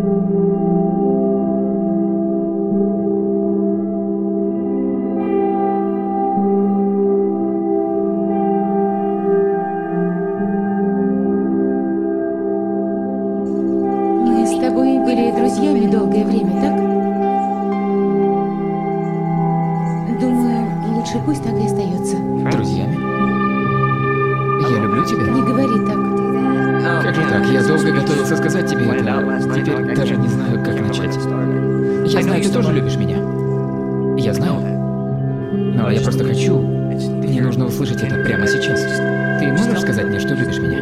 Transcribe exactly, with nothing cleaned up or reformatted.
Мы с тобой были друзьями долгое время, так? Думаю, лучше пусть так и остается. Друзьями? Я люблю тебя? Не говори так. Как же так? Я долго готовился сказать тебе это. Теперь даже не знаю, как начать. Я знаю, ты тоже любишь меня. Я знаю. Но я просто хочу... Мне нужно услышать это прямо сейчас. Ты можешь сказать мне, что любишь меня?